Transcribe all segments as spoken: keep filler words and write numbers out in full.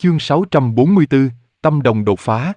Chương sáu trăm bốn mươi tư, Tâm Đồng đột phá.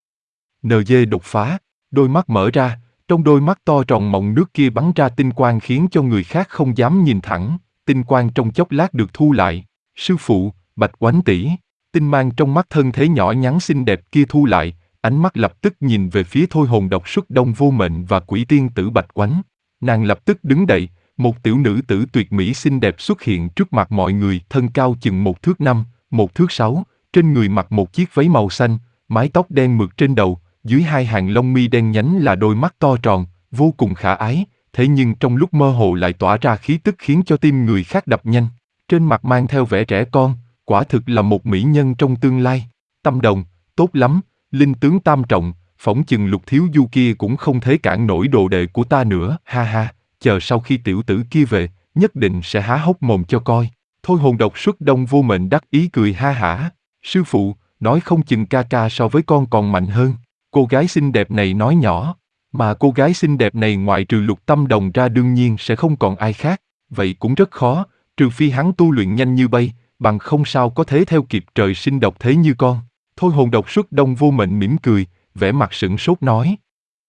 en giê đột phá, đôi mắt mở ra, trong đôi mắt to tròn mọng nước kia bắn ra tinh quang khiến cho người khác không dám nhìn thẳng, tinh quang trong chốc lát được thu lại. Sư phụ, Bạch Oánh tỷ, tinh mang trong mắt thân thế nhỏ nhắn xinh đẹp kia thu lại, ánh mắt lập tức nhìn về phía Thôi Hồn Độc Xuất Đông Vô Mệnh và Quỷ Tiên Tử Bạch Oánh. Nàng lập tức đứng dậy, một tiểu nữ tử tuyệt mỹ xinh đẹp xuất hiện trước mặt mọi người, thân cao chừng một thước năm, một thước sáu, trên người mặc một chiếc váy màu xanh, mái tóc đen mượt trên đầu, dưới hai hàng lông mi đen nhánh là đôi mắt to tròn, vô cùng khả ái, thế nhưng trong lúc mơ hồ lại tỏa ra khí tức khiến cho tim người khác đập nhanh. Trên mặt mang theo vẻ trẻ con, quả thực là một mỹ nhân trong tương lai. Tâm Đồng, tốt lắm, linh tướng tam trọng, phỏng chừng Lục thiếu du kia cũng không thể cản nổi đồ đệ của ta nữa, ha ha, chờ sau khi tiểu tử kia về, nhất định sẽ há hốc mồm cho coi. Thôi Hồn Độc Xuất Đông Vô Mệnh đắc ý cười ha hả, sư phụ, nói không chừng ca ca so với con còn mạnh hơn. Cô gái xinh đẹp này nói nhỏ, mà cô gái xinh đẹp này ngoại trừ Lục Tâm Đồng ra đương nhiên sẽ không còn ai khác, vậy cũng rất khó, trừ phi hắn tu luyện nhanh như bay, bằng không sao có thể theo kịp trời sinh độc thế như con. Thôi Hồn Độc Xuất Đông Vô Mệnh mỉm cười, vẻ mặt sửng sốt nói.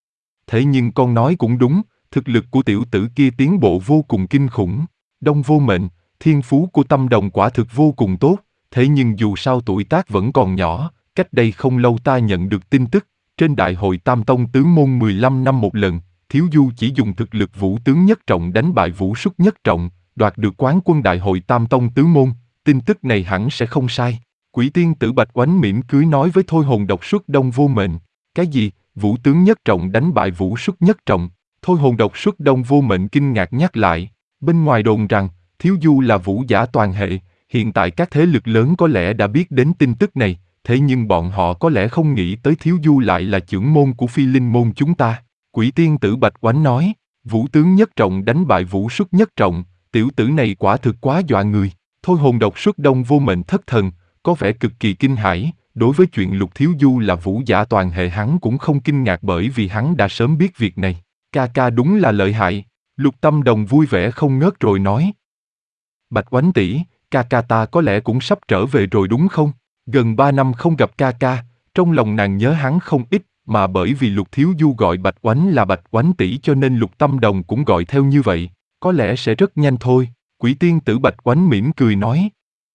Thế nhưng con nói cũng đúng, thực lực của tiểu tử kia tiến bộ vô cùng kinh khủng. Đông Vô Mệnh, thiên phú của Tâm Đồng quả thực vô cùng tốt, thế nhưng dù sao tuổi tác vẫn còn nhỏ, cách đây không lâu ta nhận được tin tức, trên đại hội Tam Tông tướng môn mười lăm năm một lần, Thiếu Du chỉ dùng thực lực vũ tướng nhất trọng đánh bại vũ xuất nhất trọng, đoạt được quán quân đại hội Tam Tông tướng môn, tin tức này hẳn sẽ không sai. Quỷ Tiên Tử Bạch Oánh mỉm cười nói với Thôi Hồn Độc Xuất Đông Vô Mệnh, cái gì, vũ tướng nhất trọng đánh bại vũ xuất nhất trọng? Thôi Hồn Độc Xuất Đông Vô Mệnh kinh ngạc nhắc lại, bên ngoài đồn rằng, Thiếu Du là vũ giả toàn hệ, hiện tại các thế lực lớn có lẽ đã biết đến tin tức này, thế nhưng bọn họ có lẽ không nghĩ tới Thiếu Du lại là trưởng môn của Phi Linh môn chúng ta. Quỷ Tiên Tử Bạch Oánh nói, vũ tướng nhất trọng đánh bại vũ xuất nhất trọng, tiểu tử này quả thực quá dọa người. Thôi Hồn Độc Xuất Đông Vô Mệnh thất thần, có vẻ cực kỳ kinh hãi. Đối với chuyện Lục Thiếu Du là vũ giả toàn hệ hắn cũng không kinh ngạc bởi vì hắn đã sớm biết việc này. Ca ca đúng là lợi hại. Lục Tâm Đồng vui vẻ không ngớt rồi nói. Bạch Oánh tỷ, ca ca ta có lẽ cũng sắp trở về rồi đúng không? Gần ba năm không gặp ca ca, trong lòng nàng nhớ hắn không ít, mà bởi vì Lục Thiếu Du gọi Bạch Oánh là Bạch Oánh tỷ cho nên Lục Tâm Đồng cũng gọi theo như vậy. Có lẽ sẽ rất nhanh thôi. Quỷ Tiên Tử Bạch Oánh mỉm cười nói.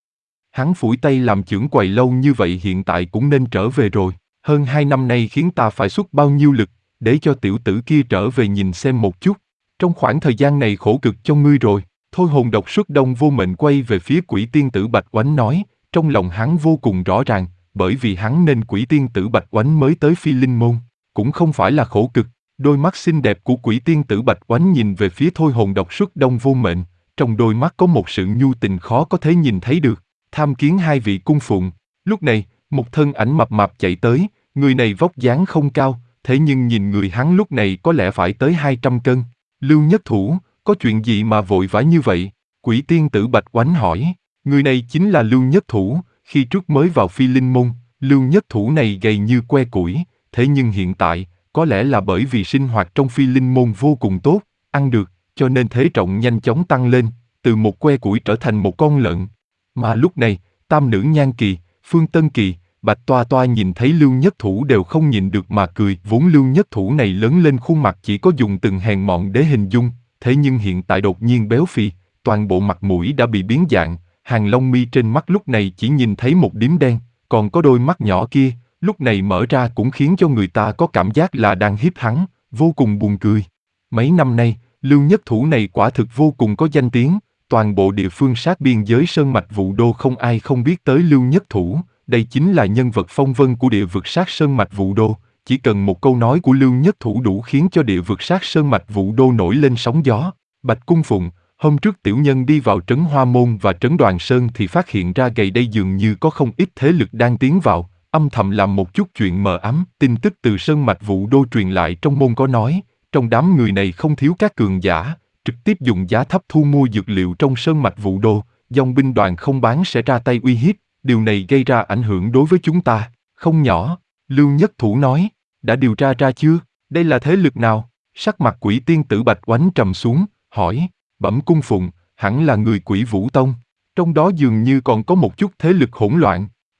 Hắn phủi tay làm trưởng quầy lâu như vậy hiện tại cũng nên trở về rồi. Hơn hai năm nay khiến ta phải xuất bao nhiêu lực, để cho tiểu tử kia trở về nhìn xem một chút. Trong khoảng thời gian này khổ cực cho ngươi rồi. Thôi Hồn Độc Xuất Đông Vô Mệnh quay về phía Quỷ Tiên Tử Bạch Oánh nói, trong lòng hắn vô cùng rõ ràng, bởi vì hắn nên Quỷ Tiên Tử Bạch Oánh mới tới Phi Linh môn, cũng không phải là khổ cực. Đôi mắt xinh đẹp của Quỷ Tiên Tử Bạch Oánh nhìn về phía Thôi Hồn Độc Xuất Đông Vô Mệnh, trong đôi mắt có một sự nhu tình khó có thể nhìn thấy được. Tham kiến hai vị cung phụng. Lúc này, một thân ảnh mập mạp chạy tới, người này vóc dáng không cao, thế nhưng nhìn người hắn lúc này có lẽ phải tới hai trăm cân. Lưu Nhất Thủ, có chuyện gì mà vội vã như vậy? Quỷ Tiên Tử Bạch Oánh hỏi. Người này chính là Lưu Nhất Thủ, khi trước mới vào Phi Linh môn, Lưu Nhất Thủ này gầy như que củi, thế nhưng hiện tại, có lẽ là bởi vì sinh hoạt trong Phi Linh môn vô cùng tốt, ăn được, cho nên thể trọng nhanh chóng tăng lên, từ một que củi trở thành một con lợn. Mà lúc này, Tam Nữ Nhan Kỳ, Phương Tân Kỳ, Bạch Toa Toa nhìn thấy Lưu Nhất Thủ đều không nhịn được mà cười. Vốn Lưu Nhất Thủ này lớn lên khuôn mặt chỉ có dùng từng hèn mọn để hình dung, thế nhưng hiện tại đột nhiên béo phì, toàn bộ mặt mũi đã bị biến dạng, hàng lông mi trên mắt lúc này chỉ nhìn thấy một điểm đen, còn có đôi mắt nhỏ kia, lúc này mở ra cũng khiến cho người ta có cảm giác là đang hiếp hắn, vô cùng buồn cười. Mấy năm nay, Lưu Nhất Thủ này quả thực vô cùng có danh tiếng, toàn bộ địa phương sát biên giới Sơn Mạch Vũ Đô không ai không biết tới Lưu Nhất Thủ, đây chính là nhân vật phong vân của địa vực sát Sơn Mạch Vũ Đô, chỉ cần một câu nói của Lưu Nhất Thủ đủ khiến cho địa vực sát Sơn Mạch Vũ Đô nổi lên sóng gió. Bạch Cung Phụng, hôm trước tiểu nhân đi vào trấn Hoa Môn và trấn Đoàn Sơn thì phát hiện ra gầy đây dường như có không ít thế lực đang tiến vào, âm thầm làm một chút chuyện mờ ám. Tin tức từ Sơn Mạch Vũ Đô truyền lại trong môn có nói, trong đám người này không thiếu các cường giả, trực tiếp dùng giá thấp thu mua dược liệu trong Sơn Mạch Vũ Đô, dòng binh đoàn không bán sẽ ra tay uy hiếp, điều này gây ra ảnh hưởng đối với chúng ta, không nhỏ. Lưu Nhất Thủ nói, đã điều tra ra chưa, đây là thế lực nào? Sắc mặt Quỷ Tiên Tử Bạch Oánh trầm xuống, hỏi. Bẩm cung phụng, hẳn là người Quỷ Vũ Tông, trong đó dường như còn có một chút thế lực hỗn loạn.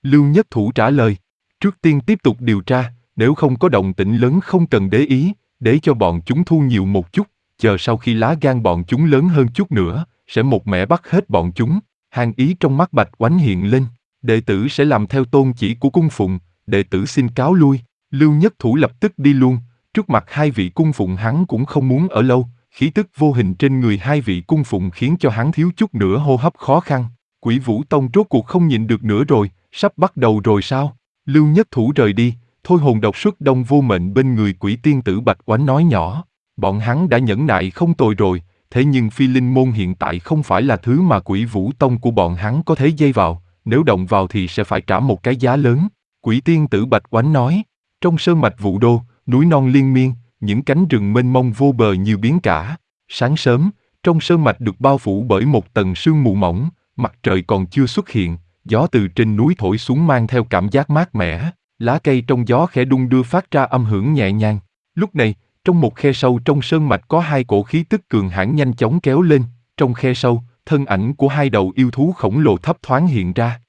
Lưu Nhất Thủ trả lời. Trước tiên tiếp tục điều tra, nếu không có động tĩnh lớn không cần để ý, để cho bọn chúng thu nhiều một chút, chờ sau khi lá gan bọn chúng lớn hơn chút nữa, sẽ một mẻ bắt hết bọn chúng. Hàn ý trong mắt Bạch Oánh hiện lên, đệ tử sẽ làm theo tôn chỉ của cung phụng, đệ tử xin cáo lui. Lưu Nhất Thủ lập tức đi luôn, trước mặt hai vị cung phụng hắn cũng không muốn ở lâu, khí tức vô hình trên người hai vị cung phụng khiến cho hắn thiếu chút nữa hô hấp khó khăn. Quỷ Vũ Tông rốt cuộc không nhịn được nữa rồi, sắp bắt đầu rồi sao? Lưu Nhất Thủ rời đi, thôi hồn độc xuất đông vô mệnh bên người quỷ tiên tử Bạch Oánh nói nhỏ. Bọn hắn đã nhẫn nại không tồi rồi, thế nhưng phi linh môn hiện tại không phải là thứ mà Quỷ Vũ Tông của bọn hắn có thể dây vào, nếu động vào thì sẽ phải trả một cái giá lớn. Quỷ tiên tử Bạch Oánh nói, trong sơn mạch Vũ Đô, núi non liên miên, những cánh rừng mênh mông vô bờ nhiều biến cả. Sáng sớm, trong sơn mạch được bao phủ bởi một tầng sương mù mỏng, mặt trời còn chưa xuất hiện, gió từ trên núi thổi xuống mang theo cảm giác mát mẻ, lá cây trong gió khẽ đung đưa phát ra âm hưởng nhẹ nhàng. Lúc này, trong một khe sâu trong sơn mạch có hai cổ khí tức cường hãn nhanh chóng kéo lên, trong khe sâu, thân ảnh của hai đầu yêu thú khổng lồ thấp thoáng hiện ra.